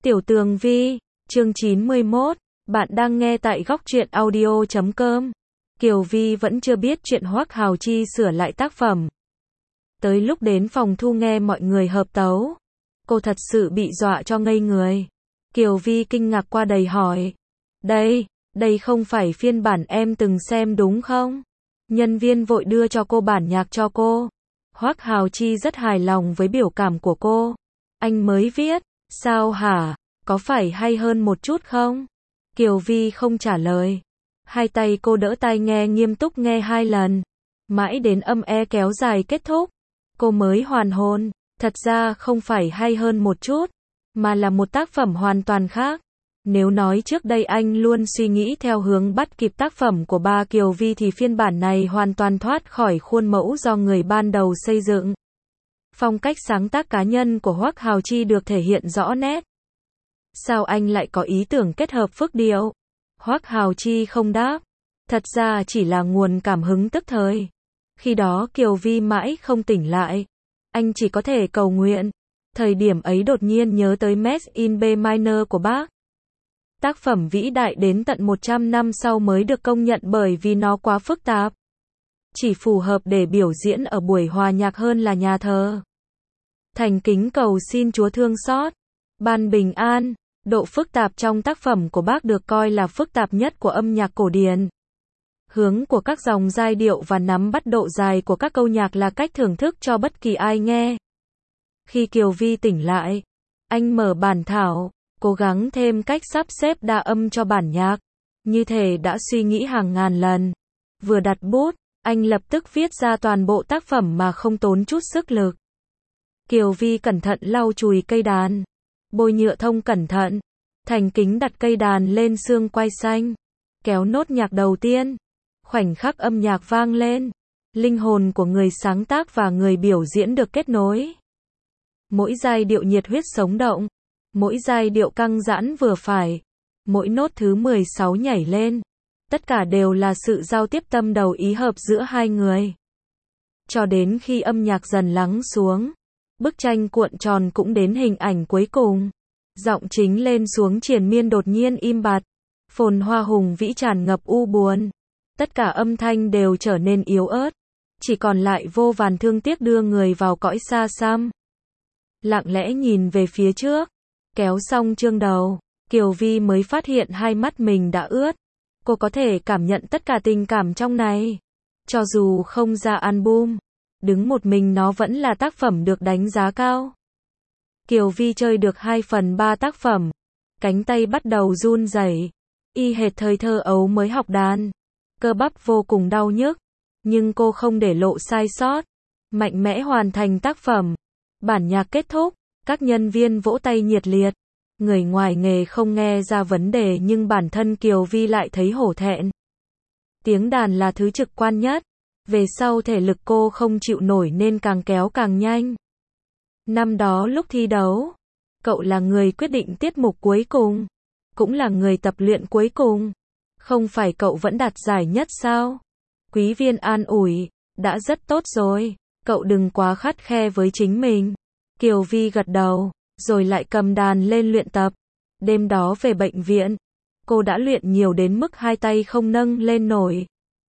Tiểu Tường Vi, chương 91, bạn đang nghe tại góc truyện audio.com. Kiều Vi vẫn chưa biết chuyện Hoắc Hào Chi sửa lại tác phẩm. Tới lúc đến phòng thu nghe mọi người hợp tấu, cô thật sự bị dọa cho ngây người. Kiều Vi kinh ngạc qua đầy hỏi, đây không phải phiên bản em từng xem đúng không? Nhân viên vội đưa cho cô bản nhạc cho cô. Hoắc Hào Chi rất hài lòng với biểu cảm của cô. Anh mới viết, sao hả, có phải hay hơn một chút không? Kiều Vi không trả lời. Hai tay cô đỡ tai nghe nghiêm túc nghe 2 lần. Mãi đến âm E kéo dài kết thúc, cô mới hoàn hồn. Thật ra không phải hay hơn một chút, mà là một tác phẩm hoàn toàn khác. Nếu nói trước đây anh luôn suy nghĩ theo hướng bắt kịp tác phẩm của ba Kiều Vi thì phiên bản này hoàn toàn thoát khỏi khuôn mẫu do người ban đầu xây dựng. Phong cách sáng tác cá nhân của Hoắc Hào Chi được thể hiện rõ nét. Sao anh lại có ý tưởng kết hợp phức điệu? Hoắc Hào Chi không đáp. Thật ra chỉ là nguồn cảm hứng tức thời. Khi đó Kiều Vi mãi không tỉnh lại. Anh chỉ có thể cầu nguyện. Thời điểm ấy đột nhiên nhớ tới Mass in B minor của bác. Tác phẩm vĩ đại đến tận 100 năm sau mới được công nhận bởi vì nó quá phức tạp. Chỉ phù hợp để biểu diễn ở buổi hòa nhạc hơn là nhà thờ. Thành kính cầu xin Chúa thương xót, ban bình an. Độ phức tạp trong tác phẩm của bác được coi là phức tạp nhất của âm nhạc cổ điển. Hướng của các dòng giai điệu và nắm bắt độ dài của các câu nhạc là cách thưởng thức cho bất kỳ ai nghe. Khi Kiều Vi tỉnh lại, anh mở bản thảo, cố gắng thêm cách sắp xếp đa âm cho bản nhạc. Như thể đã suy nghĩ hàng ngàn lần. Vừa đặt bút, anh lập tức viết ra toàn bộ tác phẩm mà không tốn chút sức lực. Kiều Vi cẩn thận lau chùi cây đàn, bôi nhựa thông cẩn thận, thành kính đặt cây đàn lên xương quai xanh, kéo nốt nhạc đầu tiên. Khoảnh khắc âm nhạc vang lên, linh hồn của người sáng tác và người biểu diễn được kết nối. Mỗi giai điệu nhiệt huyết sống động, mỗi giai điệu căng giãn vừa phải, mỗi nốt thứ 16 nhảy lên. Tất cả đều là sự giao tiếp tâm đầu ý hợp giữa hai người. Cho đến khi âm nhạc dần lắng xuống, bức tranh cuộn tròn cũng đến hình ảnh cuối cùng. Giọng chính lên xuống triền miên đột nhiên im bặt. Phồn hoa hùng vĩ tràn ngập u buồn. Tất cả âm thanh đều trở nên yếu ớt. Chỉ còn lại vô vàn thương tiếc đưa người vào cõi xa xăm. Lặng lẽ nhìn về phía trước. Kéo xong chương đầu, Kiều Vi mới phát hiện hai mắt mình đã ướt. Cô có thể cảm nhận tất cả tình cảm trong này. Cho dù không ra album, đứng một mình nó vẫn là tác phẩm được đánh giá cao. Kiều Vi chơi được 2/3 tác phẩm. Cánh tay bắt đầu run rẩy, y hệt thời thơ ấu mới học đàn. Cơ bắp vô cùng đau nhức, nhưng cô không để lộ sai sót. Mạnh mẽ hoàn thành tác phẩm. Bản nhạc kết thúc, các nhân viên vỗ tay nhiệt liệt. Người ngoài nghề không nghe ra vấn đề nhưng bản thân Kiều Vi lại thấy hổ thẹn. Tiếng đàn là thứ trực quan nhất. Về sau thể lực cô không chịu nổi nên càng kéo càng nhanh. Năm đó lúc thi đấu, cậu là người quyết định tiết mục cuối cùng, cũng là người tập luyện cuối cùng. Không phải cậu vẫn đạt giải nhất sao? Quý viên an ủi, đã rất tốt rồi, cậu đừng quá khắt khe với chính mình. Kiều Vi gật đầu, rồi lại cầm đàn lên luyện tập. Đêm đó về bệnh viện, cô đã luyện nhiều đến mức hai tay không nâng lên nổi.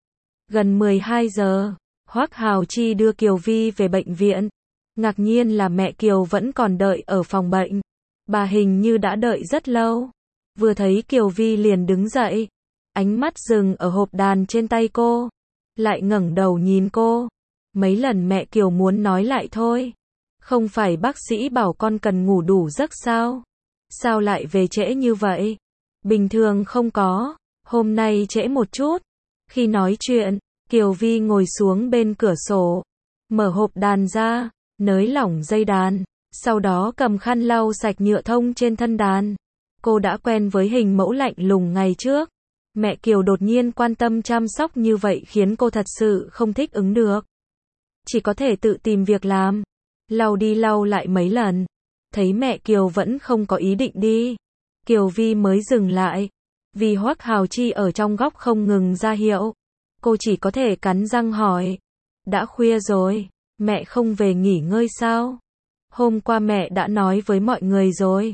Gần 12 giờ, Hoắc Hào Chi đưa Kiều Vi về bệnh viện. Ngạc nhiên là mẹ Kiều vẫn còn đợi ở phòng bệnh. Bà hình như đã đợi rất lâu. Vừa thấy Kiều Vi liền đứng dậy. Ánh mắt dừng ở hộp đàn trên tay cô. Lại ngẩng đầu nhìn cô. Mấy lần mẹ Kiều muốn nói lại thôi. Không phải bác sĩ bảo con cần ngủ đủ giấc sao? Sao lại về trễ như vậy? Bình thường không có. Hôm nay trễ một chút. Khi nói chuyện, Kiều Vi ngồi xuống bên cửa sổ. Mở hộp đàn ra, nới lỏng dây đàn. Sau đó cầm khăn lau sạch nhựa thông trên thân đàn. Cô đã quen với hình mẫu lạnh lùng ngày trước. Mẹ Kiều đột nhiên quan tâm chăm sóc như vậy khiến cô thật sự không thích ứng được. Chỉ có thể tự tìm việc làm. Lau đi lau lại mấy lần. Thấy mẹ Kiều vẫn không có ý định đi. Kiều Vi mới dừng lại. Vì Hoắc Hào Chi ở trong góc không ngừng ra hiệu. Cô chỉ có thể cắn răng hỏi. Đã khuya rồi, mẹ không về nghỉ ngơi sao? Hôm qua mẹ đã nói với mọi người rồi.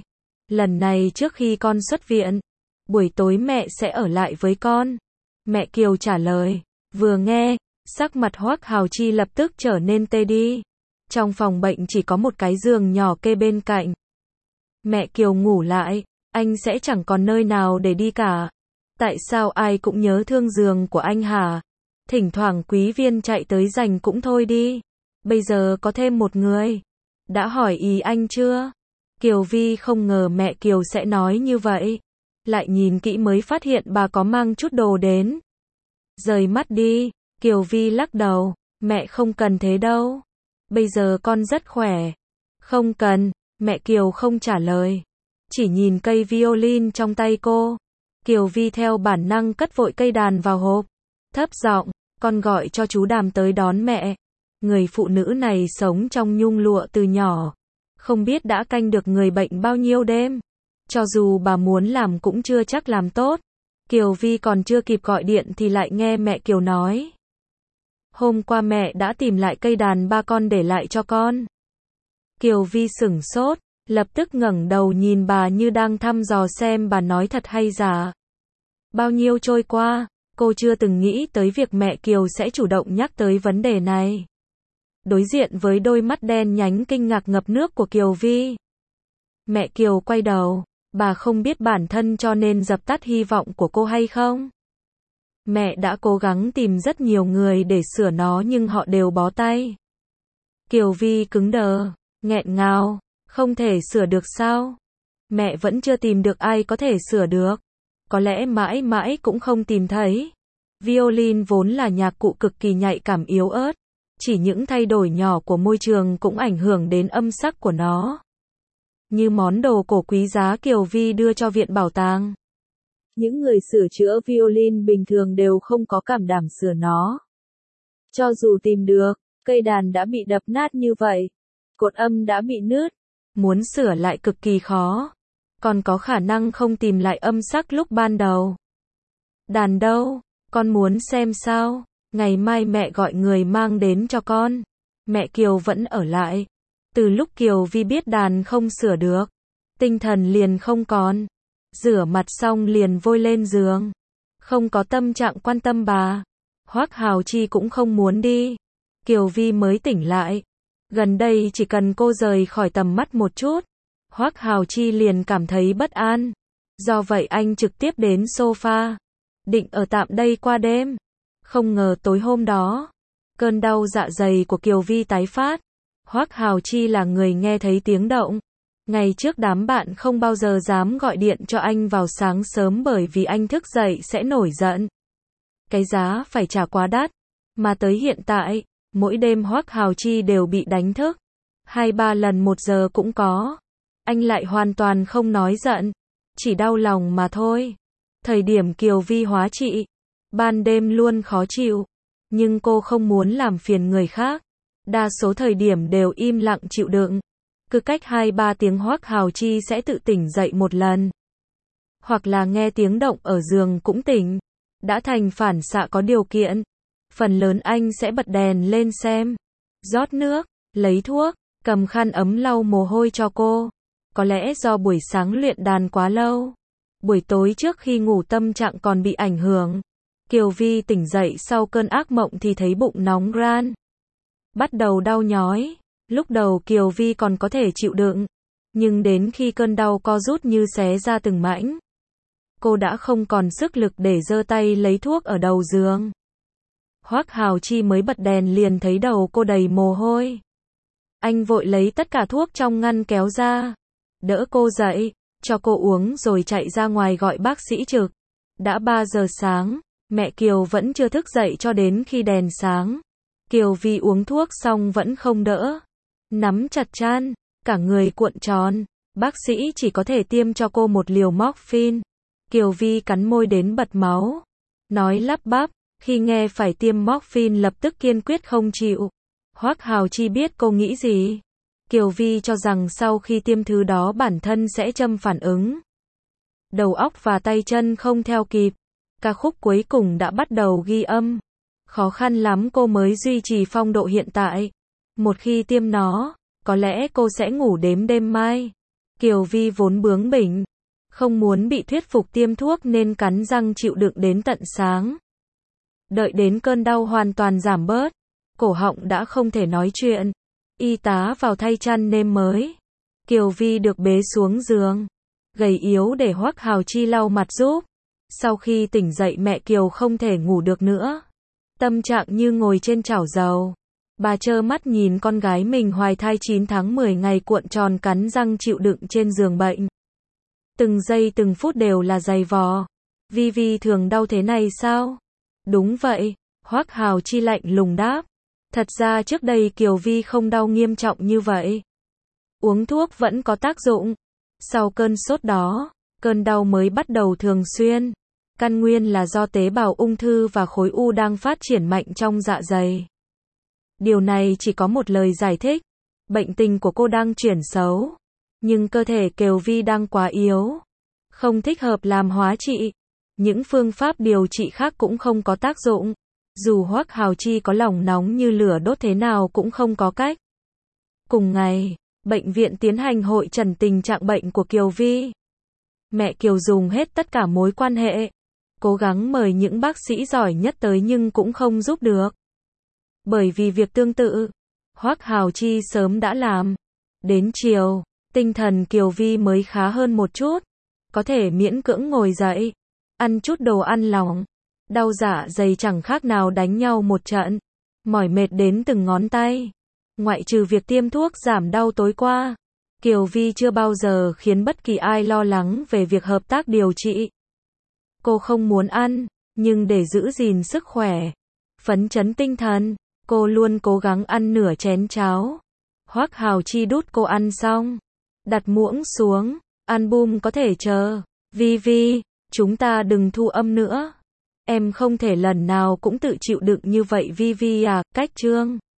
Lần này trước khi con xuất viện, buổi tối mẹ sẽ ở lại với con. Mẹ Kiều trả lời. Vừa nghe, sắc mặt Hoắc Hào Chi lập tức trở nên tê đi. Trong phòng bệnh chỉ có một cái giường nhỏ kê bên cạnh. Mẹ Kiều ngủ lại, anh sẽ chẳng còn nơi nào để đi cả. Tại sao ai cũng nhớ thương giường của anh hả? Thỉnh thoảng quý viên chạy tới giành cũng thôi đi. Bây giờ có thêm một người. Đã hỏi ý anh chưa? Kiều Vi không ngờ mẹ Kiều sẽ nói như vậy. Lại nhìn kỹ mới phát hiện bà có mang chút đồ đến. Rời mắt đi, Kiều Vi lắc đầu. Mẹ không cần thế đâu. Bây giờ con rất khỏe. Không cần, mẹ Kiều không trả lời. Chỉ nhìn cây violin trong tay cô. Kiều Vi theo bản năng cất vội cây đàn vào hộp. Thấp giọng, con gọi cho chú Đàm tới đón mẹ. Người phụ nữ này sống trong nhung lụa từ nhỏ. Không biết đã canh được người bệnh bao nhiêu đêm. Cho dù bà muốn làm cũng chưa chắc làm tốt. Kiều Vi còn chưa kịp gọi điện thì lại nghe mẹ Kiều nói. Hôm qua mẹ đã tìm lại cây đàn ba con để lại cho con. Kiều Vi sửng sốt, lập tức ngẩng đầu nhìn bà như đang thăm dò xem bà nói thật hay giả. Bao nhiêu trôi qua, cô chưa từng nghĩ tới việc mẹ Kiều sẽ chủ động nhắc tới vấn đề này. Đối diện với đôi mắt đen nhánh kinh ngạc ngập nước của Kiều Vi. Mẹ Kiều quay đầu, bà không biết bản thân cho nên dập tắt hy vọng của cô hay không? Mẹ đã cố gắng tìm rất nhiều người để sửa nó nhưng họ đều bó tay. Kiều Vi cứng đờ, nghẹn ngào, không thể sửa được sao? Mẹ vẫn chưa tìm được ai có thể sửa được. Có lẽ mãi mãi cũng không tìm thấy. Violin vốn là nhạc cụ cực kỳ nhạy cảm yếu ớt. Chỉ những thay đổi nhỏ của môi trường cũng ảnh hưởng đến âm sắc của nó. Như món đồ cổ quý giá Kiều Vi đưa cho viện bảo tàng. Những người sửa chữa violin bình thường đều không có cảm đảm sửa nó. Cho dù tìm được, cây đàn đã bị đập nát như vậy. Cột âm đã bị nứt. Muốn sửa lại cực kỳ khó. Còn có khả năng không tìm lại âm sắc lúc ban đầu. Đàn đâu? Con muốn xem sao? Ngày mai mẹ gọi người mang đến cho con. Mẹ Kiều vẫn ở lại. Từ lúc Kiều Vi biết đàn không sửa được, tinh thần liền không còn. Rửa mặt xong liền vội lên giường. Không có tâm trạng quan tâm bà. Hoắc Hào Chi cũng không muốn đi. Kiều Vi mới tỉnh lại. Gần đây chỉ cần cô rời khỏi tầm mắt một chút, Hoắc Hào Chi liền cảm thấy bất an. Do vậy anh trực tiếp đến sofa. Định ở tạm đây qua đêm. Không ngờ tối hôm đó, cơn đau dạ dày của Kiều Vi tái phát. Hoắc Hào Chi là người nghe thấy tiếng động. Ngày trước đám bạn không bao giờ dám gọi điện cho anh vào sáng sớm bởi vì anh thức dậy sẽ nổi giận. Cái giá phải trả quá đắt. Mà tới hiện tại, mỗi đêm Hoắc Hào Chi đều bị đánh thức. 2-3 lần 1 giờ cũng có. Anh lại hoàn toàn không nói giận. Chỉ đau lòng mà thôi. Thời điểm Kiều Vi hóa trị, ban đêm luôn khó chịu. Nhưng cô không muốn làm phiền người khác. Đa số thời điểm đều im lặng chịu đựng. Cứ cách 2-3 tiếng Hoắc Hào Chi sẽ tự tỉnh dậy một lần. Hoặc là nghe tiếng động ở giường cũng tỉnh. Đã thành phản xạ có điều kiện. Phần lớn anh sẽ bật đèn lên xem. Rót nước, lấy thuốc, cầm khăn ấm lau mồ hôi cho cô. Có lẽ do buổi sáng luyện đàn quá lâu. Buổi tối trước khi ngủ tâm trạng còn bị ảnh hưởng. Kiều Vi tỉnh dậy sau cơn ác mộng thì thấy bụng nóng ran. Bắt đầu đau nhói. Lúc đầu Kiều Vi còn có thể chịu đựng. Nhưng đến khi cơn đau co rút như xé ra từng mảnh, cô đã không còn sức lực để giơ tay lấy thuốc ở đầu giường. Hoắc Hào Chi mới bật đèn liền thấy đầu cô đầy mồ hôi. Anh vội lấy tất cả thuốc trong ngăn kéo ra. Đỡ cô dậy, cho cô uống rồi chạy ra ngoài gọi bác sĩ trực. Đã 3 giờ sáng, mẹ Kiều vẫn chưa thức dậy cho đến khi đèn sáng. Kiều Vi uống thuốc xong vẫn không đỡ. Nắm chặt chan, cả người cuộn tròn. Bác sĩ chỉ có thể tiêm cho cô một liều morphine. Kiều Vi cắn môi đến bật máu. Nói lắp bắp, khi nghe phải tiêm morphine lập tức kiên quyết không chịu. Hoắc Hào Chi biết cô nghĩ gì. Kiều Vi cho rằng sau khi tiêm thứ đó bản thân sẽ châm phản ứng. Đầu óc và tay chân không theo kịp. Ca khúc cuối cùng đã bắt đầu ghi âm. Khó khăn lắm cô mới duy trì phong độ hiện tại. Một khi tiêm nó, có lẽ cô sẽ ngủ đến đêm mai. Kiều Vi vốn bướng bỉnh, không muốn bị thuyết phục tiêm thuốc nên cắn răng chịu đựng đến tận sáng. Đợi đến cơn đau hoàn toàn giảm bớt, cổ họng đã không thể nói chuyện. Y tá vào thay chăn nêm mới. Kiều Vi được bế xuống giường, gầy yếu để Hoắc Hào Chi lau mặt giúp. Sau khi tỉnh dậy mẹ Kiều không thể ngủ được nữa. Tâm trạng như ngồi trên chảo dầu. Bà trơ mắt nhìn con gái mình hoài thai 9 tháng 10 ngày cuộn tròn cắn răng chịu đựng trên giường bệnh. Từng giây từng phút đều là dày vò. Vi Vi thường đau thế này sao? Đúng vậy, Hoắc Hào Chi lạnh lùng đáp. Thật ra trước đây Kiều Vi không đau nghiêm trọng như vậy. Uống thuốc vẫn có tác dụng. Sau cơn sốt đó, cơn đau mới bắt đầu thường xuyên. Căn nguyên là do tế bào ung thư và khối u đang phát triển mạnh trong dạ dày. Điều này chỉ có một lời giải thích. Bệnh tình của cô đang chuyển xấu. Nhưng cơ thể Kiều Vi đang quá yếu. Không thích hợp làm hóa trị. Những phương pháp điều trị khác cũng không có tác dụng. Dù Hoắc Hào Chi có lòng nóng như lửa đốt thế nào cũng không có cách. Cùng ngày, bệnh viện tiến hành hội chẩn tình trạng bệnh của Kiều Vi. Mẹ Kiều dùng hết tất cả mối quan hệ. Cố gắng mời những bác sĩ giỏi nhất tới nhưng cũng không giúp được. Bởi vì việc tương tự, Hoắc Hào Chi sớm đã làm. Đến chiều, tinh thần Kiều Vi mới khá hơn một chút. Có thể miễn cưỡng ngồi dậy, ăn chút đồ ăn lỏng. Đau dạ dày chẳng khác nào đánh nhau một trận. Mỏi mệt đến từng ngón tay. Ngoại trừ việc tiêm thuốc giảm đau tối qua, Kiều Vi chưa bao giờ khiến bất kỳ ai lo lắng về việc hợp tác điều trị. Cô không muốn ăn, nhưng để giữ gìn sức khỏe, phấn chấn tinh thần, cô luôn cố gắng ăn nửa chén cháo. Hoắc Hào Chi đút cô ăn xong, đặt muỗng xuống, album có thể chờ. Vi Vi, chúng ta đừng thu âm nữa. Em không thể lần nào cũng tự chịu đựng như vậy Vi Vi à, cách chương.